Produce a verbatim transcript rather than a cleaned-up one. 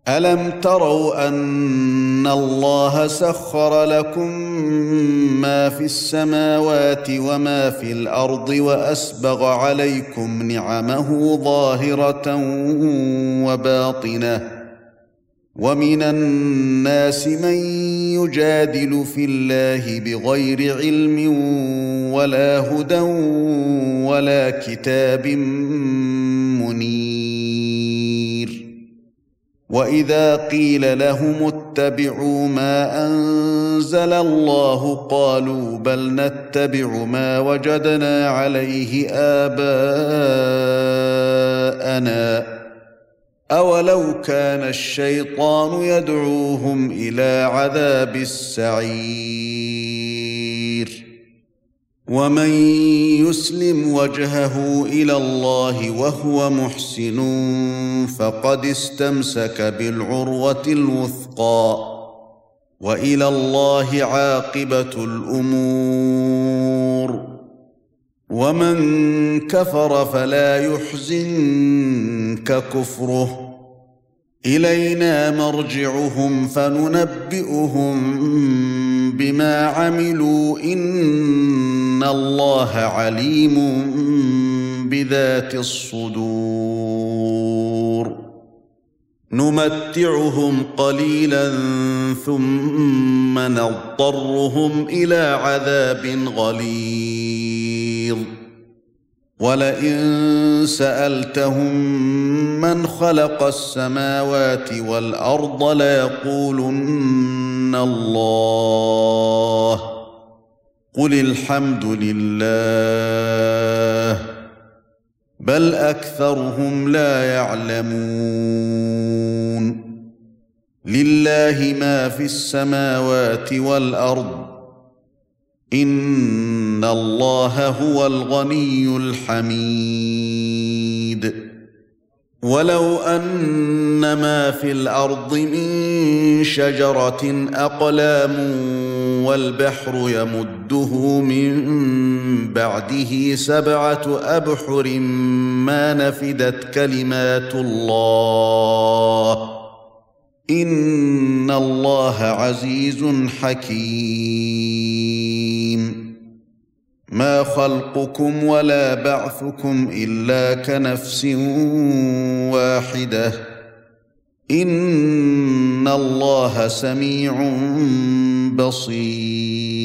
ألم تروا أن الله سخر لكم ما في السماوات وما في الأرض وأسبغ عليكم نعمه ظاهرة وباطنة ومن الناس من يجادل في الله بغير علم ولا هدى ولا كتاب منير وإذا قيل لهم اتبعوا ما أنزل الله قالوا بل نتبع ما وجدنا عليه آباءنا أولو كان الشيطان يدعوهم إلى عذاب السعير ومن يسلم وجهه إلى الله وهو محسن فقد استمسك بالعروة الوثقى وإلى الله عاقبة الأمور ومن كفر فلا يحزنك كفره إلينا مرجعهم فننبئهم بما عملوا إن الله عليم بذات الصدور نمتعهم قليلا ثم نضطرهم إلى عذاب غليظ ولئن سألتهم من خلق السماوات والأرض ليقولن الله قل الحمد لله بل أكثرهم لا يعلمون لله ما في السماوات والأرض إن الله هو الغني الحميد ولو أن ما في الأرض من شجرة أقلام والبحر يمده من بعده سبعة أبحر ما نفدت كلمات الله إن الله عزيز حكيم ما خلقكم ولا بعثكم إلا كنفس واحدة إن الله سميع بصير